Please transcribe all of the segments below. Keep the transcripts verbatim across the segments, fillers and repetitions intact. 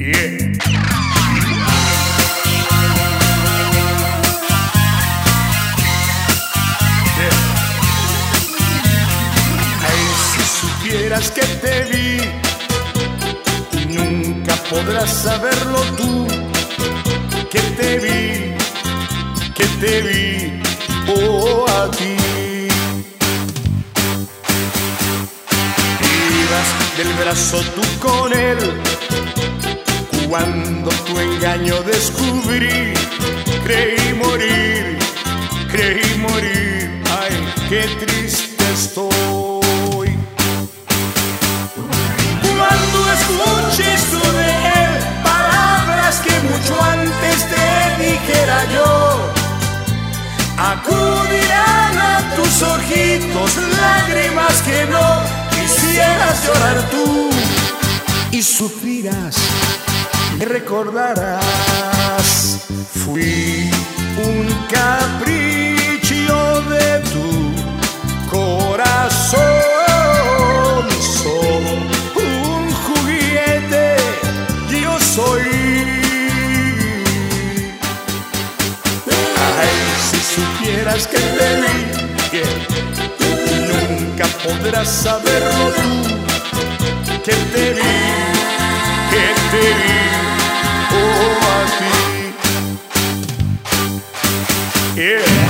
Yeah. Supieras que te vi, nunca podrás saberlo tú, que te vi, que te vi, oh a ti. Ibas del brazo tú con él, cuando tu engaño descubrí, creí morir, creí morir, ay, qué triste estoy. Cuando escuches tú de él palabras que mucho antes te dijera yo, acudirán a tus ojitos lágrimas que no quisieras llorar tú, y sufrirás, me recordarás, fui un capricho de tu corazón. Soy. Ay, si supieras que te vi, que nunca podrás saberlo tú, que te vi, que te vi, oh a ti. Yeah.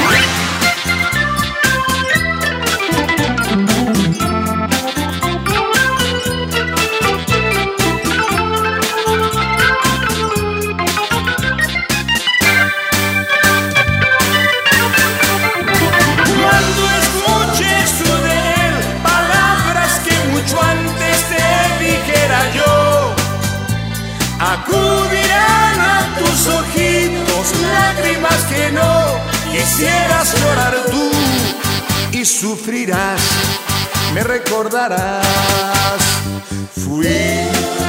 Acudirán a tus ojitos lágrimas que no quisieras llorar tú, y sufrirás, me recordarás, fui